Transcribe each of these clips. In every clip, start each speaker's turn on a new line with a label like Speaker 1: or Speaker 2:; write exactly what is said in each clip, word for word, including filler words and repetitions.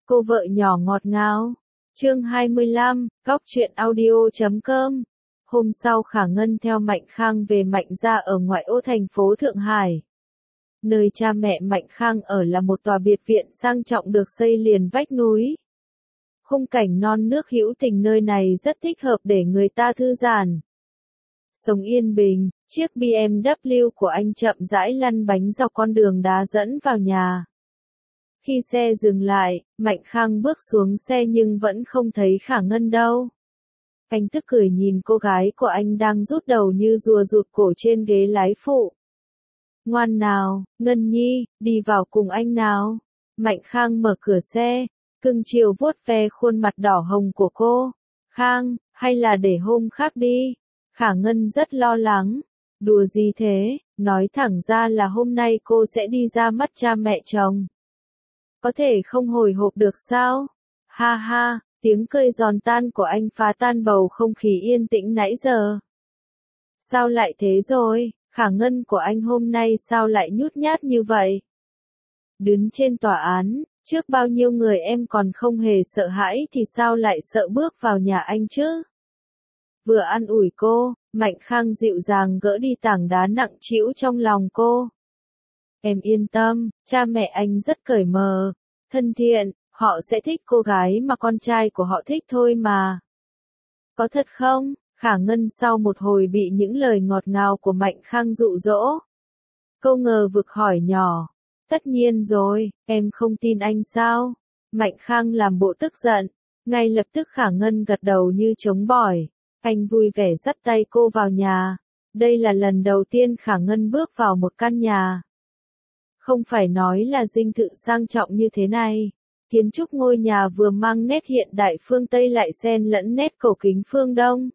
Speaker 1: Cô vợ nhỏ ngọt ngào. Chương hai mươi lăm, góc truyện audio chấm com. Hôm sau Khả Ngân theo Mạnh Khang về Mạnh gia ở ngoại ô thành phố Thượng Hải. Nơi cha mẹ Mạnh Khang ở là một tòa biệt viện sang trọng được xây liền vách núi. Khung cảnh non nước hữu tình nơi này rất thích hợp để người ta thư giãn. Sống yên bình, chiếc bê em vê của anh chậm rãi lăn bánh dọc con đường đá dẫn vào nhà. Khi xe dừng lại, Mạnh Khang bước xuống xe nhưng vẫn không thấy Khả Ngân đâu. Anh tức cười nhìn cô gái của anh đang rút đầu như rùa rụt cổ trên ghế lái phụ. Ngoan nào, Ngân Nhi, đi vào cùng anh nào. Mạnh Khang mở cửa xe, cưng chiều vuốt ve khuôn mặt đỏ hồng của cô. Khang, hay là để hôm khác đi. Khả Ngân rất lo lắng. Đùa gì thế, nói thẳng ra là hôm nay cô sẽ đi ra mắt cha mẹ chồng. Có thể không hồi hộp được sao? Ha ha, tiếng cười giòn tan của anh phá tan bầu không khí yên tĩnh nãy giờ. Sao lại thế rồi, Khả Ngân của anh hôm nay sao lại nhút nhát như vậy? Đứng trên tòa án, trước bao nhiêu người em còn không hề sợ hãi thì sao lại sợ bước vào nhà anh chứ? Vừa an ủi cô, Mạnh Khang dịu dàng gỡ đi tảng đá nặng trĩu trong lòng cô. Em yên tâm, cha mẹ anh rất cởi mở, thân thiện, họ sẽ thích cô gái mà con trai của họ thích thôi mà. Có thật không? Khả Ngân sau một hồi bị những lời ngọt ngào của Mạnh Khang dụ dỗ. Cô ngờ vực hỏi nhỏ. Tất nhiên rồi, em không tin anh sao? Mạnh Khang làm bộ tức giận. Ngay lập tức Khả Ngân gật đầu như trống bỏi. Anh vui vẻ dắt tay cô vào nhà. Đây là lần đầu tiên Khả Ngân bước vào một căn nhà. Không phải nói là dinh thự sang trọng như thế này. Kiến trúc ngôi nhà vừa mang nét hiện đại phương Tây lại xen lẫn nét cổ kính phương Đông.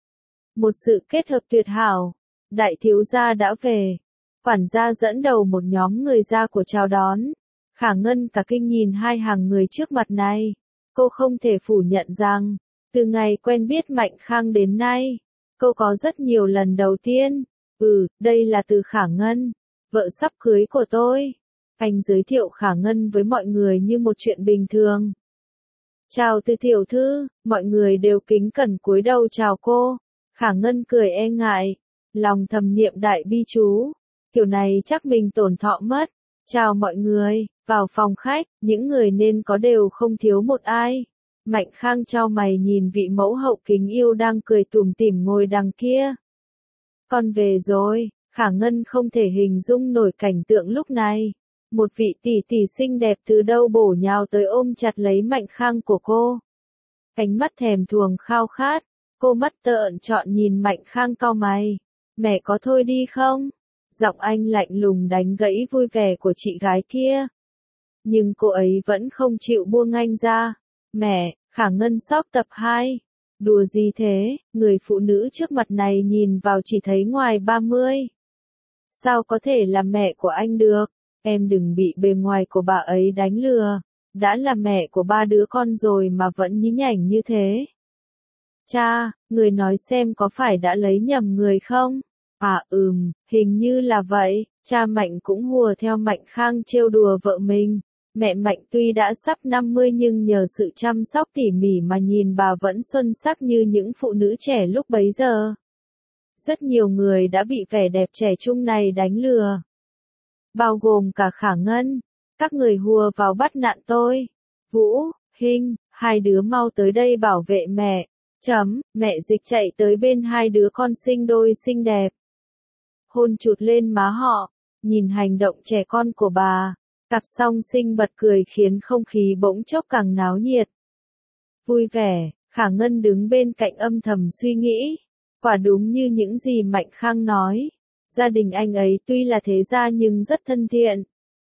Speaker 1: Một sự kết hợp tuyệt hảo. Đại thiếu gia đã về. Quản gia dẫn đầu một nhóm người ra của chào đón. Khả Ngân cả kinh nhìn hai hàng người trước mặt này. Cô không thể phủ nhận rằng, từ ngày quen biết Mạnh Khang đến nay, cô có rất nhiều lần đầu tiên. Ừ, đây là từ Khả Ngân, vợ sắp cưới của tôi. Anh giới thiệu Khả Ngân với mọi người như một chuyện bình thường. Chào từ tiểu thư, mọi người đều kính cẩn cúi đầu chào cô. Khả Ngân cười e ngại, lòng thầm niệm đại bi chú. Kiểu này chắc mình tổn thọ mất. Chào mọi người, vào phòng khách, những người nên có đều không thiếu một ai. Mạnh Khang chau mày nhìn vị mẫu hậu kính yêu đang cười tủm tỉm ngồi đằng kia. Con về rồi, Khả Ngân không thể hình dung nổi cảnh tượng lúc này. Một vị tỷ tỷ xinh đẹp từ đâu bổ nhào tới ôm chặt lấy Mạnh Khang của cô. Ánh mắt thèm thuồng khao khát, cô mắt trợn trọn nhìn Mạnh Khang cau mày. Mẹ có thôi đi không? Giọng anh lạnh lùng đánh gãy vui vẻ của chị gái kia. Nhưng cô ấy vẫn không chịu buông anh ra. Mẹ, Khả Ngân sóc tập hai. Đùa gì thế, người phụ nữ trước mặt này nhìn vào chỉ thấy ngoài ba mươi. Sao có thể là mẹ của anh được? Em đừng bị bề ngoài của bà ấy đánh lừa. Đã là mẹ của ba đứa con rồi mà vẫn nhí nhảnh như thế. Cha, người nói xem có phải đã lấy nhầm người không? À ừm, hình như là vậy. Cha Mạnh cũng hùa theo Mạnh Khang trêu đùa vợ mình. Mẹ Mạnh tuy đã sắp năm mươi nhưng nhờ sự chăm sóc tỉ mỉ mà nhìn bà vẫn xuân sắc như những phụ nữ trẻ lúc bấy giờ. Rất nhiều người đã bị vẻ đẹp trẻ trung này đánh lừa. Bao gồm cả Khả Ngân. Các người hùa vào bắt nạt tôi. Vũ, Hinh, hai đứa mau tới đây bảo vệ mẹ. Chấm, mẹ Dịch chạy tới bên hai đứa con sinh đôi xinh đẹp. Hôn chụt lên má họ, nhìn hành động trẻ con của bà. Cặp song sinh bật cười khiến không khí bỗng chốc càng náo nhiệt. Vui vẻ, Khả Ngân đứng bên cạnh âm thầm suy nghĩ. Quả đúng như những gì Mạnh Khang nói. Gia đình anh ấy tuy là thế gia nhưng rất thân thiện.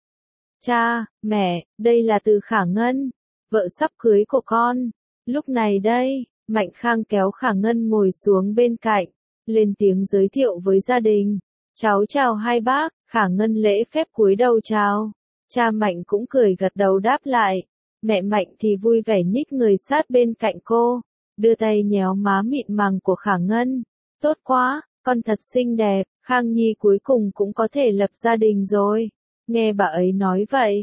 Speaker 1: Cha, mẹ, đây là từ Khả Ngân, vợ sắp cưới của con. Lúc này đây, Mạnh Khang kéo Khả Ngân ngồi xuống bên cạnh, lên tiếng giới thiệu với gia đình. Cháu chào hai bác, Khả Ngân lễ phép cúi đầu chào. Cha Mạnh cũng cười gật đầu đáp lại. Mẹ Mạnh thì vui vẻ nhích người sát bên cạnh cô, đưa tay nhéo má mịn màng của Khả Ngân. Tốt quá, con thật xinh đẹp, Khang Nhi cuối cùng cũng có thể lập gia đình rồi. Nghe bà ấy nói vậy,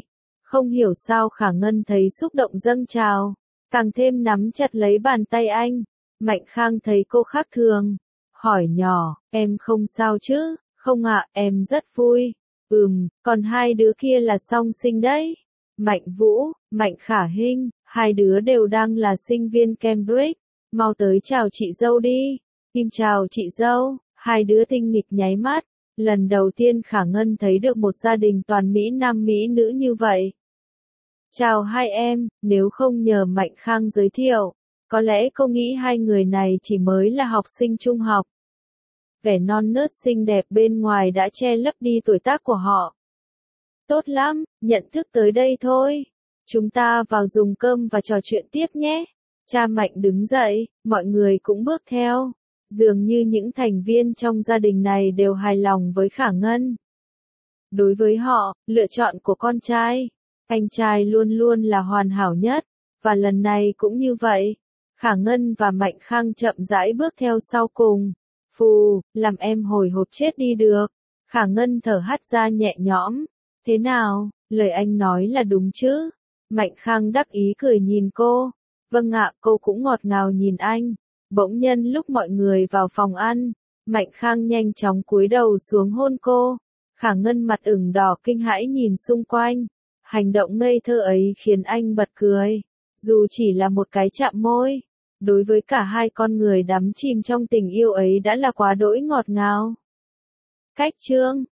Speaker 1: Không hiểu sao Khả Ngân thấy xúc động dâng trào, càng thêm nắm chặt lấy bàn tay anh. Mạnh Khang thấy cô khác thường, hỏi nhỏ, em không sao chứ? Không ạ, em rất vui. Ừm, còn hai đứa kia là song sinh đấy. Mạnh Vũ, Mạnh Khả Hinh, hai đứa đều đang là sinh viên Cambridge. Mau tới chào chị dâu đi. Kim chào chị dâu. Hai đứa tinh nghịch nháy mắt. Lần đầu tiên Khả Ngân thấy được một gia đình toàn Mỹ Nam Mỹ nữ như vậy. Chào hai em, nếu không nhờ Mạnh Khang giới thiệu, có lẽ cô nghĩ hai người này chỉ mới là học sinh trung học. Vẻ non nớt xinh đẹp bên ngoài đã che lấp đi tuổi tác của họ. Tốt lắm, nhận thức tới đây thôi. Chúng ta vào dùng cơm và trò chuyện tiếp nhé. Cha Mạnh đứng dậy, mọi người cũng bước theo. Dường như những thành viên trong gia đình này đều hài lòng với Khả Ngân. Đối với họ, lựa chọn của con trai, anh trai luôn luôn là hoàn hảo nhất, và lần này cũng như vậy. Khả Ngân và Mạnh Khang chậm rãi bước theo sau cùng. Phù, làm em hồi hộp chết đi được. Khả Ngân thở hắt ra nhẹ nhõm. Thế nào, lời anh nói là đúng chứ? Mạnh Khang đắc ý cười nhìn cô. Vâng ạ, cô cũng ngọt ngào nhìn anh. Bỗng nhân lúc mọi người vào phòng ăn, Mạnh Khang nhanh chóng cúi đầu xuống hôn cô. Khả Ngân mặt ửng đỏ kinh hãi nhìn xung quanh. Hành động ngây thơ ấy khiến anh bật cười. Dù chỉ là một cái chạm môi, đối với cả hai con người đắm chìm trong tình yêu ấy đã là quá đỗi ngọt ngào. Cách chương